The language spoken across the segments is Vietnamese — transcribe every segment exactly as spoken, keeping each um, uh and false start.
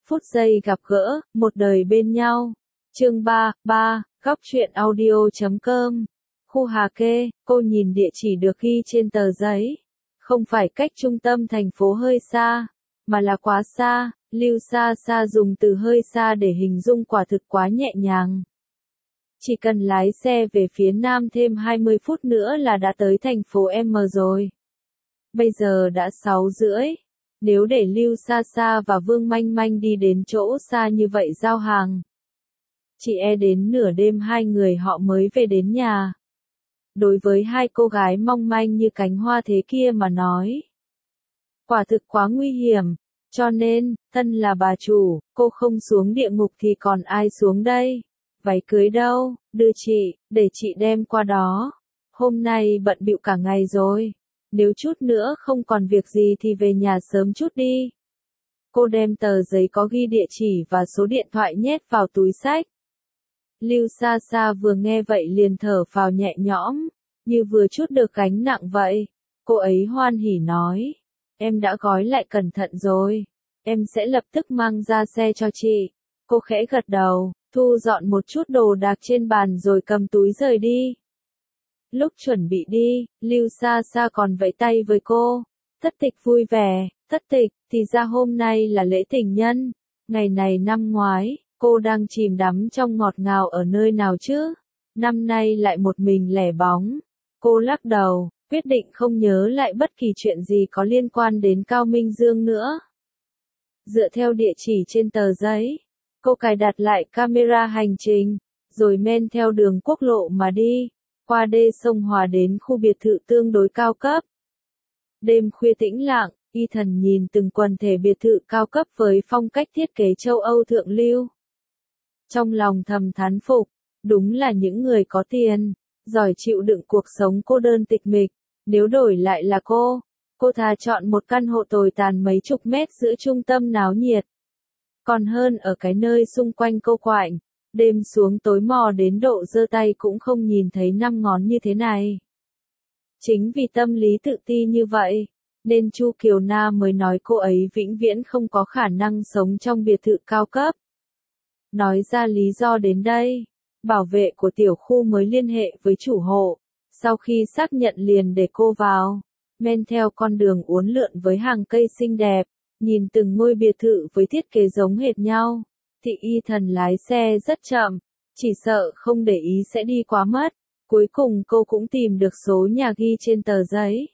Phút giây gặp gỡ, một đời bên nhau. Chương ba, ba, góc truyện audio chấm com. Khu Hà Kê, cô nhìn địa chỉ được ghi trên tờ giấy. Không phải cách trung tâm thành phố hơi xa, mà là quá xa. Lưu xa xa dùng từ hơi xa để hình dung quả thực quá nhẹ nhàng. Chỉ cần lái xe về phía nam thêm hai mươi phút nữa là đã tới thành phố M rồi. Bây giờ đã sáu rưỡi. Nếu để Lưu Sa Sa và Vương Manh Manh đi đến chỗ xa như vậy giao hàng, chỉ e đến nửa đêm hai người họ mới về đến nhà. Đối với hai cô gái mong manh như cánh hoa thế kia mà nói, quả thực quá nguy hiểm, cho nên, thân là bà chủ, cô không xuống địa ngục thì còn ai xuống đây? Váy cưới đâu, đưa chị, để chị đem qua đó. Hôm nay bận bịu cả ngày rồi. Nếu chút nữa không còn việc gì thì về nhà sớm chút đi. Cô đem tờ giấy có ghi địa chỉ và số điện thoại nhét vào túi xách. Lưu Sa Sa vừa nghe vậy liền thở phào nhẹ nhõm, như vừa trút được gánh nặng vậy. Cô ấy hoan hỉ nói, em đã gói lại cẩn thận rồi, em sẽ lập tức mang ra xe cho chị. Cô khẽ gật đầu, thu dọn một chút đồ đạc trên bàn rồi cầm túi rời đi. Lúc chuẩn bị đi, Lưu Sa Sa còn vẫy tay với cô. Thất tịch vui vẻ, thất tịch, thì ra hôm nay là lễ tình nhân. Ngày này năm ngoái, cô đang chìm đắm trong ngọt ngào ở nơi nào chứ? Năm nay lại một mình lẻ bóng. Cô lắc đầu, quyết định không nhớ lại bất kỳ chuyện gì có liên quan đến Cao Minh Dương nữa. Dựa theo địa chỉ trên tờ giấy, cô cài đặt lại camera hành trình, rồi men theo đường quốc lộ mà đi. Qua đê sông Hòa đến khu biệt thự tương đối cao cấp. Đêm khuya tĩnh lặng, Ethan nhìn từng quần thể biệt thự cao cấp với phong cách thiết kế châu Âu thượng lưu. Trong lòng thầm thán phục, đúng là những người có tiền, giỏi chịu đựng cuộc sống cô đơn tịch mịch. Nếu đổi lại là cô, cô thà chọn một căn hộ tồi tàn mấy chục mét giữa trung tâm náo nhiệt. Còn hơn ở cái nơi xung quanh cô quạnh. Đêm xuống tối mò đến độ giơ tay cũng không nhìn thấy năm ngón như thế này. Chính vì tâm lý tự ti như vậy, nên Chu Kiều Na mới nói cô ấy vĩnh viễn không có khả năng sống trong biệt thự cao cấp. Nói ra lý do đến đây, bảo vệ của tiểu khu mới liên hệ với chủ hộ, sau khi xác nhận liền để cô vào, men theo con đường uốn lượn với hàng cây xinh đẹp, nhìn từng ngôi biệt thự với thiết kế giống hệt nhau. Thì Ethan lái xe rất chậm, chỉ sợ không để ý sẽ đi quá mất. Cuối cùng cô cũng tìm được số nhà ghi trên tờ giấy.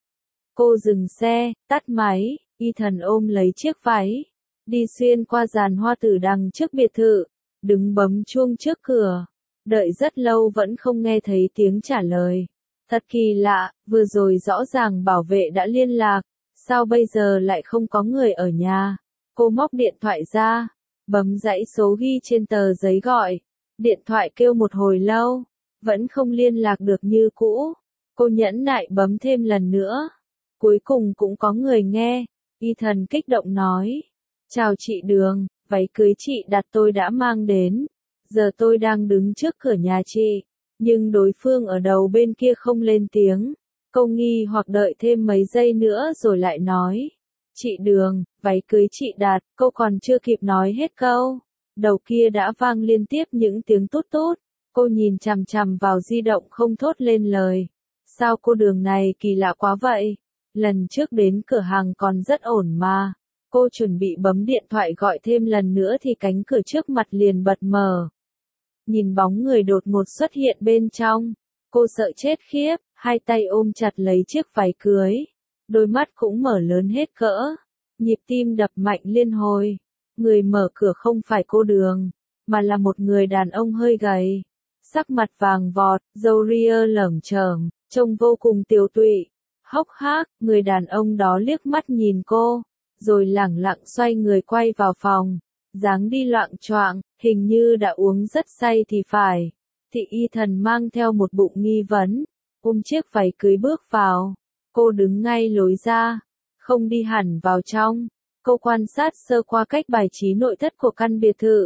Cô dừng xe, tắt máy, Ethan ôm lấy chiếc váy, đi xuyên qua giàn hoa tử đằng trước biệt thự, đứng bấm chuông trước cửa, đợi rất lâu vẫn không nghe thấy tiếng trả lời. Thật kỳ lạ, vừa rồi rõ ràng bảo vệ đã liên lạc, sao bây giờ lại không có người ở nhà? Cô móc điện thoại ra, bấm dãy số ghi trên tờ giấy gọi. Điện thoại kêu một hồi lâu, vẫn không liên lạc được như cũ. Cô nhẫn nại bấm thêm lần nữa. Cuối cùng cũng có người nghe. Ethan kích động nói, chào chị Đường, váy cưới chị đặt tôi đã mang đến. Giờ tôi đang đứng trước cửa nhà chị, nhưng đối phương ở đầu bên kia không lên tiếng. Cô nghi hoặc đợi thêm mấy giây nữa rồi lại nói, chị Đường, váy cưới chị đặt. Cô còn chưa kịp nói hết câu, đầu kia đã vang liên tiếp những tiếng tút tút. Cô nhìn chằm chằm vào di động không thốt lên lời. Sao cô Đường này kỳ lạ quá vậy? Lần trước đến cửa hàng còn rất ổn mà. Cô chuẩn bị bấm điện thoại gọi thêm lần nữa thì cánh cửa trước mặt liền bật mở. Nhìn bóng người đột ngột xuất hiện bên trong, cô sợ chết khiếp, hai tay ôm chặt lấy chiếc váy cưới. Đôi mắt cũng mở lớn hết cỡ, nhịp tim đập mạnh liên hồi. Người mở cửa không phải cô Đường, mà là một người đàn ông hơi gầy, sắc mặt vàng vọt, râu ria lởm chởm, trông vô cùng tiều tụy, hốc hác. Người đàn ông đó liếc mắt nhìn cô, rồi lẳng lặng xoay người quay vào phòng, dáng đi loạng choạng, hình như đã uống rất say thì phải. Thì Ethan mang theo một bụng nghi vấn, ôm chiếc váy cưới bước vào. Cô đứng ngay lối ra, không đi hẳn vào trong. Cô quan sát sơ qua cách bài trí nội thất của căn biệt thự.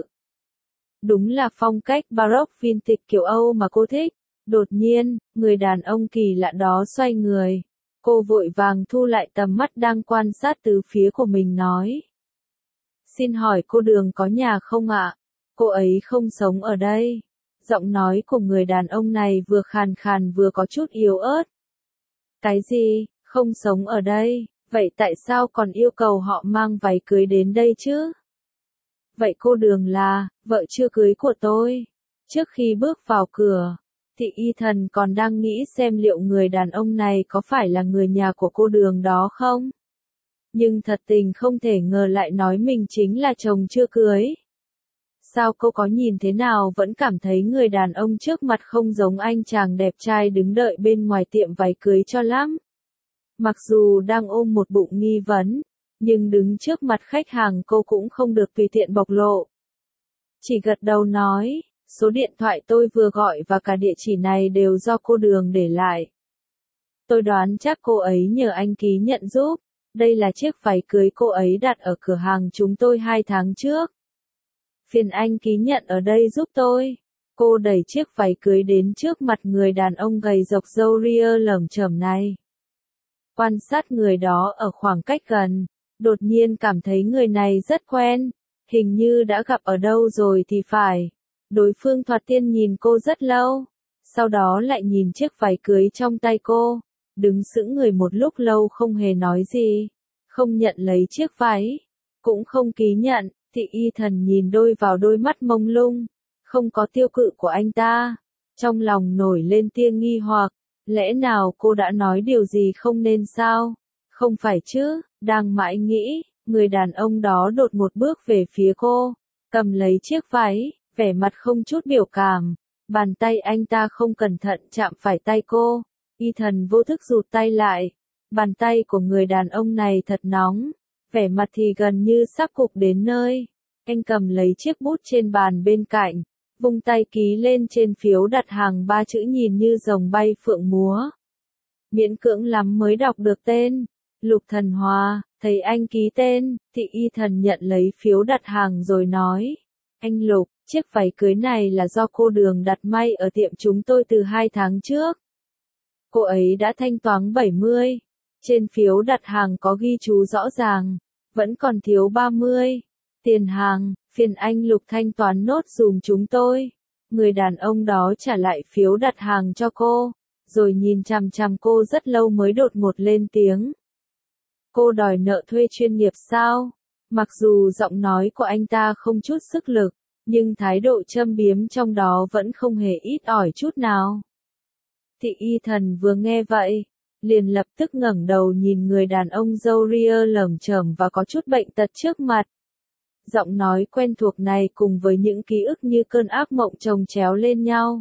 Đúng là phong cách baroque vintage kiểu Âu mà cô thích. Đột nhiên, người đàn ông kỳ lạ đó xoay người. Cô vội vàng thu lại tầm mắt đang quan sát từ phía của mình nói, Xin hỏi cô Đường có nhà không ạ? Cô ấy không sống ở đây. Giọng nói của người đàn ông này vừa khàn khàn vừa có chút yếu ớt. Cái gì, không sống ở đây, vậy tại sao còn yêu cầu họ mang váy cưới đến đây chứ? Vậy cô Đường là, vợ chưa cưới của tôi. Trước khi bước vào cửa, thì y thần còn đang nghĩ xem liệu người đàn ông này có phải là người nhà của cô Đường đó không? Nhưng thật tình không thể ngờ lại nói mình chính là chồng chưa cưới. Sao cô có nhìn thế nào vẫn cảm thấy người đàn ông trước mặt không giống anh chàng đẹp trai đứng đợi bên ngoài tiệm váy cưới cho lắm. Mặc dù đang ôm một bụng nghi vấn, nhưng đứng trước mặt khách hàng cô cũng không được tùy tiện bộc lộ. Chỉ gật đầu nói, số điện thoại tôi vừa gọi và cả địa chỉ này đều do cô Đường để lại. Tôi đoán chắc cô ấy nhờ anh ký nhận giúp. Đây là chiếc váy cưới cô ấy đặt ở cửa hàng chúng tôi hai tháng trước. Phiền anh ký nhận ở đây giúp tôi. Cô đẩy chiếc váy cưới đến trước mặt người đàn ông gầy rộc râu ria lởm chởm này. Quan sát người đó ở khoảng cách gần, đột nhiên cảm thấy người này rất quen, hình như đã gặp ở đâu rồi thì phải. Đối phương thoạt tiên nhìn cô rất lâu, sau đó lại nhìn chiếc váy cưới trong tay cô, đứng sững người một lúc lâu không hề nói gì, không nhận lấy chiếc váy, cũng không ký nhận. Thị y thần nhìn đôi vào đôi mắt mông lung, không có tiêu cự của anh ta, trong lòng nổi lên tia nghi hoặc, lẽ nào cô đã nói điều gì không nên sao? Không phải chứ, đang mãi nghĩ, người đàn ông đó đột một bước về phía cô, cầm lấy chiếc váy, vẻ mặt không chút biểu cảm, bàn tay anh ta không cẩn thận chạm phải tay cô, y thần vô thức rụt tay lại, bàn tay của người đàn ông này thật nóng. Vẻ mặt thì gần như sắp cục đến nơi. Anh cầm lấy chiếc bút trên bàn bên cạnh, vung tay ký lên trên phiếu đặt hàng ba chữ nhìn như rồng bay phượng múa. Miễn cưỡng lắm mới đọc được tên. Lục Thần Hòa, thấy anh ký tên, thị y thần nhận lấy phiếu đặt hàng rồi nói. Anh Lục, chiếc váy cưới này là do cô Đường đặt may ở tiệm chúng tôi từ hai tháng trước. Cô ấy đã thanh toán bảy mươi. Trên phiếu đặt hàng có ghi chú rõ ràng, vẫn còn thiếu ba mươi. Tiền hàng, phiền anh Lục thanh toán nốt dùm chúng tôi. Người đàn ông đó trả lại phiếu đặt hàng cho cô, rồi nhìn chằm chằm cô rất lâu mới đột ngột lên tiếng. Cô đòi nợ thuê chuyên nghiệp sao? Mặc dù giọng nói của anh ta không chút sức lực, nhưng thái độ châm biếm trong đó vẫn không hề ít ỏi chút nào. Thị y thần vừa nghe vậy, liền lập tức ngẩng đầu nhìn người đàn ông râu ria lởm chởm và có chút bệnh tật trước mặt. Giọng nói quen thuộc này cùng với những ký ức như cơn ác mộng chồng chéo lên nhau.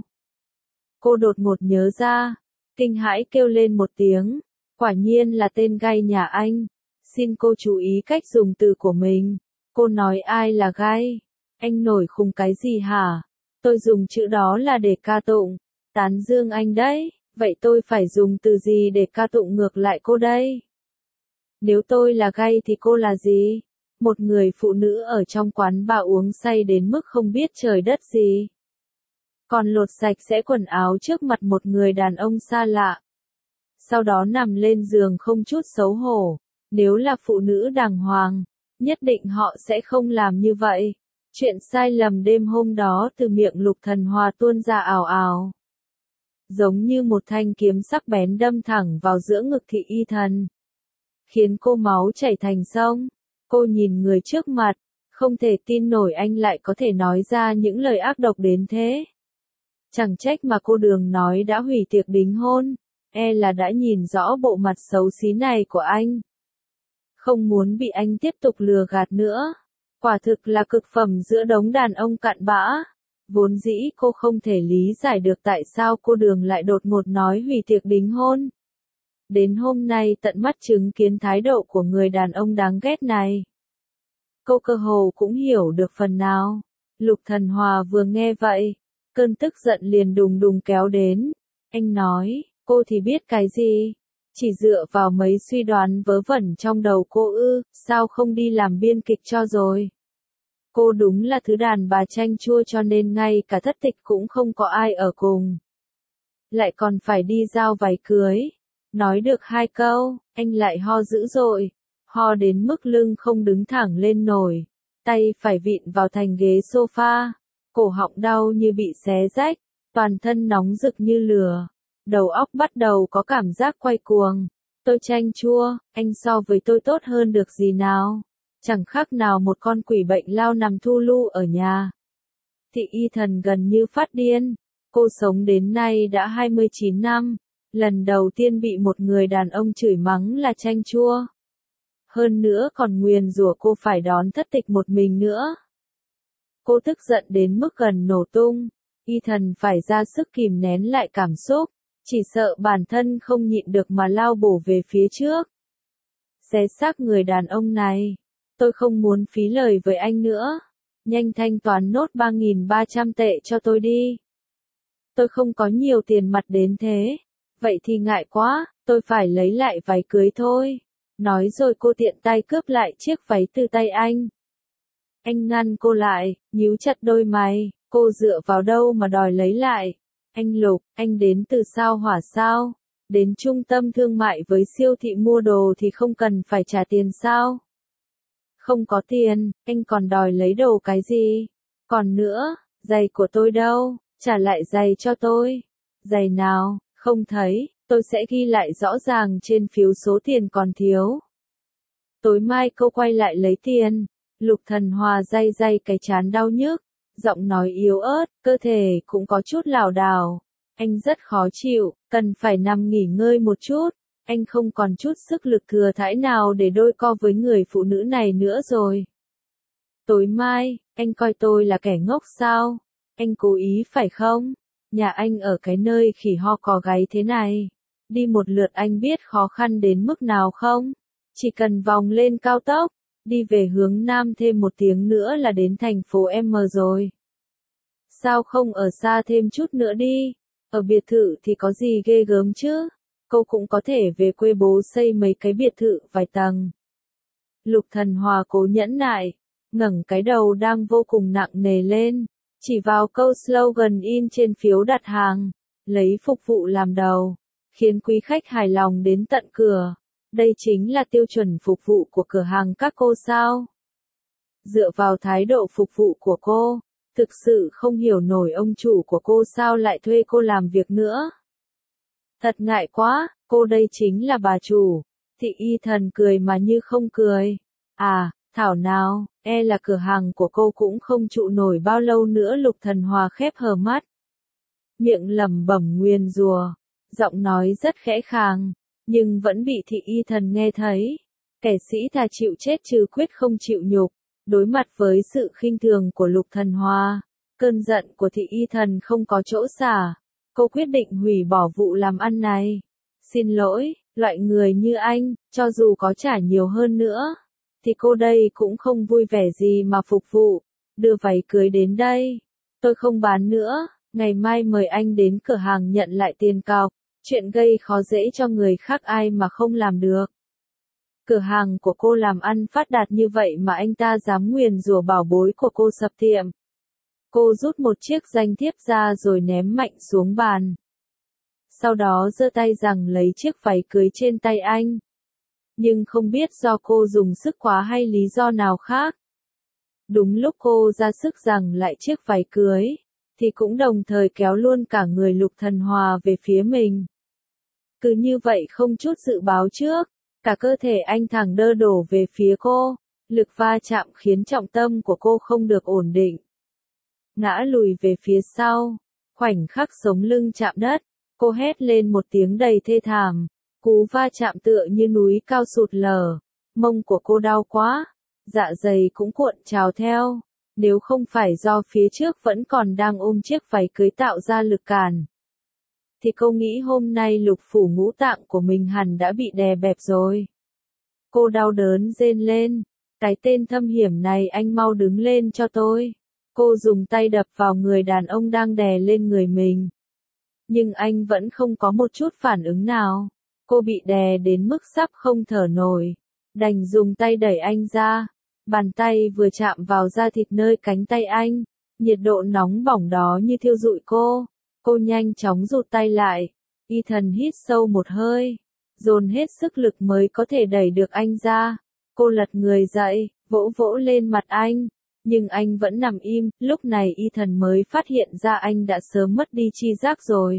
Cô đột ngột nhớ ra, kinh hãi kêu lên một tiếng, quả nhiên là tên gay nhà anh. Xin cô chú ý cách dùng từ của mình. Cô nói ai là gay? Anh nổi khùng cái gì hả? Tôi dùng chữ đó là để ca tụng, tán dương anh đấy. Vậy tôi phải dùng từ gì để ca tụng ngược lại cô đây? Nếu tôi là gay thì cô là gì? Một người phụ nữ ở trong quán bar uống say đến mức không biết trời đất gì. Còn lột sạch sẽ quần áo trước mặt một người đàn ông xa lạ. Sau đó nằm lên giường không chút xấu hổ. Nếu là phụ nữ đàng hoàng, nhất định họ sẽ không làm như vậy. Chuyện sai lầm đêm hôm đó từ miệng Lục Thần Hòa tuôn ra ào ào. Giống như một thanh kiếm sắc bén đâm thẳng vào giữa ngực thị y thần. Khiến cô máu chảy thành sông. Cô nhìn người trước mặt, không thể tin nổi anh lại có thể nói ra những lời ác độc đến thế. Chẳng trách mà cô Đường nói đã hủy tiệc đính hôn, e là đã nhìn rõ bộ mặt xấu xí này của anh. Không muốn bị anh tiếp tục lừa gạt nữa. Quả thực là cực phẩm giữa đống đàn ông cặn bã. Vốn dĩ cô không thể lý giải được tại sao cô Đường lại đột ngột nói hủy tiệc đính hôn. Đến hôm nay tận mắt chứng kiến thái độ của người đàn ông đáng ghét này. Cô cơ hồ cũng hiểu được phần nào. Lục Thần Hòa vừa nghe vậy, cơn tức giận liền đùng đùng kéo đến. Anh nói, cô thì biết cái gì? Chỉ dựa vào mấy suy đoán vớ vẩn trong đầu cô ư, sao không đi làm biên kịch cho rồi? Cô đúng là thứ đàn bà chanh chua cho nên ngay cả thất tịch cũng không có ai ở cùng. Lại còn phải đi giao váy cưới. Nói được hai câu, anh lại ho dữ dội. Ho đến mức lưng không đứng thẳng lên nổi. tay phải vịn vào thành ghế sofa, cổ họng đau như bị xé rách, toàn thân nóng rực như lửa, đầu óc bắt đầu có cảm giác quay cuồng. Tôi chanh chua, anh so với tôi tốt hơn được gì nào? Chẳng khác nào một con quỷ bệnh lao nằm thu lu ở nhà. Thị Y Thần gần như phát điên, cô sống đến nay đã hai mươi chín năm, lần đầu tiên bị một người đàn ông chửi mắng là chanh chua. Hơn nữa còn nguyền rủa cô phải đón thất tịch một mình nữa. Cô tức giận đến mức gần nổ tung, Y Thần phải ra sức kìm nén lại cảm xúc, chỉ sợ bản thân không nhịn được mà lao bổ về phía trước. Xé xác người đàn ông này, tôi không muốn phí lời với anh nữa, nhanh thanh toán nốt ba nghìn ba trăm tệ cho tôi đi. Tôi không có nhiều tiền mặt đến thế, vậy thì ngại quá, tôi phải lấy lại váy cưới thôi. Nói rồi cô tiện tay cướp lại chiếc váy từ tay anh. Anh ngăn cô lại, nhíu chặt đôi mày, cô dựa vào đâu mà đòi lấy lại. Anh Lục, anh đến từ sao Hỏa sao? Đến trung tâm thương mại với siêu thị mua đồ thì không cần phải trả tiền sao? Không có tiền, anh còn đòi lấy đồ cái gì? Còn nữa, giày của tôi đâu? Trả lại giày cho tôi. Giày nào? Không thấy, tôi sẽ ghi lại rõ ràng trên phiếu số tiền còn thiếu. Tối mai cô quay lại lấy tiền. Lục Thần Hòa day day cái trán đau nhức, giọng nói yếu ớt, cơ thể cũng có chút lảo đảo. Anh rất khó chịu, cần phải nằm nghỉ ngơi một chút. Anh không còn chút sức lực thừa thãi nào để đôi co với người phụ nữ này nữa rồi. Tối mai, anh coi tôi là kẻ ngốc sao? Anh cố ý phải không? Nhà anh ở cái nơi khỉ ho cò gáy thế này. Đi một lượt anh biết khó khăn đến mức nào không? Chỉ cần vòng lên cao tốc, đi về hướng Nam thêm một tiếng nữa là đến thành phố M rồi. Sao không ở xa thêm chút nữa đi? Ở biệt thự thì có gì ghê gớm chứ? Cô cũng có thể về quê bố xây mấy cái biệt thự vài tầng. Lục Thần Hòa cố nhẫn nại, ngẩng cái đầu đang vô cùng nặng nề lên, chỉ vào câu slogan in trên phiếu đặt hàng, lấy phục vụ làm đầu, khiến quý khách hài lòng đến tận cửa. Đây chính là tiêu chuẩn phục vụ của cửa hàng các cô sao? Dựa vào thái độ phục vụ của cô, thực sự không hiểu nổi ông chủ của cô sao lại thuê cô làm việc nữa. Thật ngại quá, cô đây chính là bà chủ. Thị Y Thần cười mà như không cười. À, thảo nào, e là cửa hàng của cô cũng không trụ nổi bao lâu nữa. Lục Thần Hòa khép hờ mắt, miệng lẩm bẩm nguyền rủa, giọng nói rất khẽ khàng, nhưng vẫn bị Thị Y Thần nghe thấy. Kẻ sĩ thà chịu chết chứ quyết không chịu nhục. Đối mặt với sự khinh thường của Lục Thần Hòa, cơn giận của Thị Y Thần không có chỗ xả. Cô quyết định hủy bỏ vụ làm ăn này. Xin lỗi, loại người như anh, cho dù có trả nhiều hơn nữa, thì cô đây cũng không vui vẻ gì mà phục vụ. Đưa váy cưới đến đây. Tôi không bán nữa, ngày mai mời anh đến cửa hàng nhận lại tiền cọc. Chuyện gây khó dễ cho người khác ai mà không làm được. Cửa hàng của cô làm ăn phát đạt như vậy mà anh ta dám nguyền rủa bảo bối của cô sập tiệm. Cô rút một chiếc danh thiếp ra rồi ném mạnh xuống bàn. Sau đó giơ tay rằng lấy chiếc váy cưới trên tay anh. Nhưng không biết do cô dùng sức quá hay lý do nào khác. Đúng lúc cô ra sức rằng lại chiếc váy cưới, thì cũng đồng thời kéo luôn cả người Lục Thần Hòa về phía mình. Cứ như vậy không chút dự báo trước, cả cơ thể anh thẳng đơ đổ về phía cô, lực va chạm khiến trọng tâm của cô không được ổn định. Ngã lùi về phía sau, khoảnh khắc sống lưng chạm đất, cô hét lên một tiếng đầy thê thảm, cú va chạm tựa như núi cao sụt lở, mông của cô đau quá, dạ dày cũng cuộn trào theo, nếu không phải do phía trước vẫn còn đang ôm chiếc váy cưới tạo ra lực cản, thì cô nghĩ hôm nay lục phủ ngũ tạng của mình hẳn đã bị đè bẹp rồi. Cô đau đớn rên lên, cái tên thâm hiểm này, anh mau đứng lên cho tôi. Cô dùng tay đập vào người đàn ông đang đè lên người mình. Nhưng anh vẫn không có một chút phản ứng nào. Cô bị đè đến mức sắp không thở nổi. Đành dùng tay đẩy anh ra. Bàn tay vừa chạm vào da thịt nơi cánh tay anh. Nhiệt độ nóng bỏng đó như thiêu rụi cô. Cô nhanh chóng rụt tay lại. Y Thần hít sâu một hơi. Dồn hết sức lực mới có thể đẩy được anh ra. Cô lật người dậy, vỗ vỗ lên mặt anh. Nhưng anh vẫn nằm im, lúc này Ethan mới phát hiện ra anh đã sớm mất đi tri giác rồi.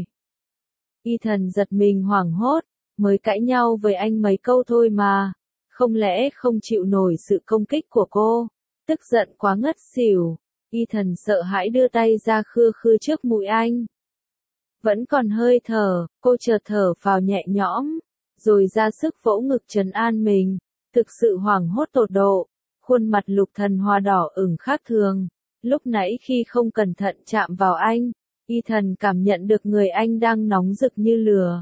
Ethan giật mình hoảng hốt, mới cãi nhau với anh mấy câu thôi mà. Không lẽ không chịu nổi sự công kích của cô? Tức giận quá ngất xỉu. Ethan sợ hãi đưa tay ra khư khư trước mũi anh. Vẫn còn hơi thở, cô chợt thở phào nhẹ nhõm, rồi ra sức vỗ ngực trấn an mình. Thực sự hoảng hốt tột độ, khuôn mặt Lục Thần Hoa đỏ ửng khác thường. Lúc nãy khi không cẩn thận chạm vào anh, Ethan cảm nhận được người anh đang nóng rực như lửa.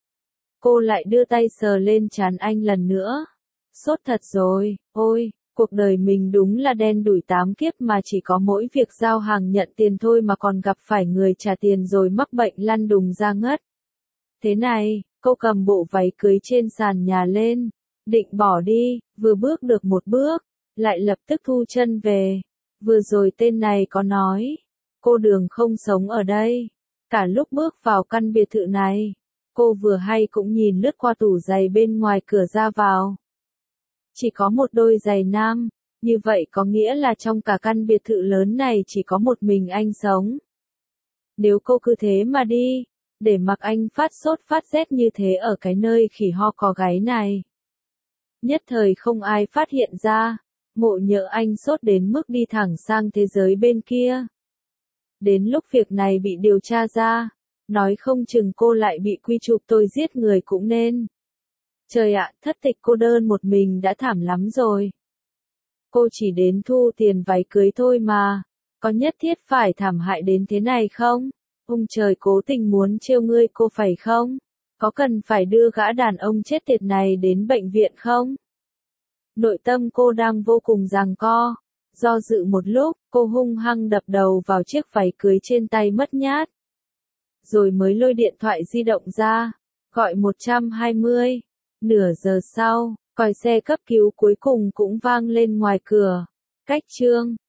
Cô lại đưa tay sờ lên trán anh lần nữa. Sốt thật rồi, ôi, cuộc đời mình đúng là đen đủi tám kiếp mà chỉ có mỗi việc giao hàng nhận tiền thôi mà còn gặp phải người trả tiền rồi mắc bệnh lăn đùng ra ngất. Thế này, cô cầm bộ váy cưới trên sàn nhà lên, định bỏ đi, vừa bước được một bước, lại lập tức thu chân về. Vừa rồi tên này có nói, cô Đường không sống ở đây. Cả lúc bước vào căn biệt thự này, cô vừa hay cũng nhìn lướt qua tủ giày bên ngoài cửa ra vào. Chỉ có một đôi giày nam, như vậy có nghĩa là trong cả căn biệt thự lớn này chỉ có một mình anh sống. Nếu cô cứ thế mà đi, để mặc anh phát sốt phát rét như thế ở cái nơi khỉ ho có gáy này, nhất thời không ai phát hiện ra. Ngộ nhỡ anh sốt đến mức đi thẳng sang thế giới bên kia. Đến lúc việc này bị điều tra ra, nói không chừng cô lại bị quy chụp tôi giết người cũng nên. Trời ạ, thất tịch cô đơn một mình đã thảm lắm rồi. Cô chỉ đến thu tiền váy cưới thôi mà, có nhất thiết phải thảm hại đến thế này không? Ông trời cố tình muốn trêu ngươi cô phải không? Có cần phải đưa gã đàn ông chết tiệt này đến bệnh viện không? Nội tâm cô đang vô cùng giằng co. Do dự một lúc, cô hung hăng đập đầu vào chiếc váy cưới trên tay mất nhát. Rồi mới lôi điện thoại di động ra, gọi một trăm hai mươi. Nửa giờ sau, còi xe cấp cứu cuối cùng cũng vang lên ngoài cửa. Cách chương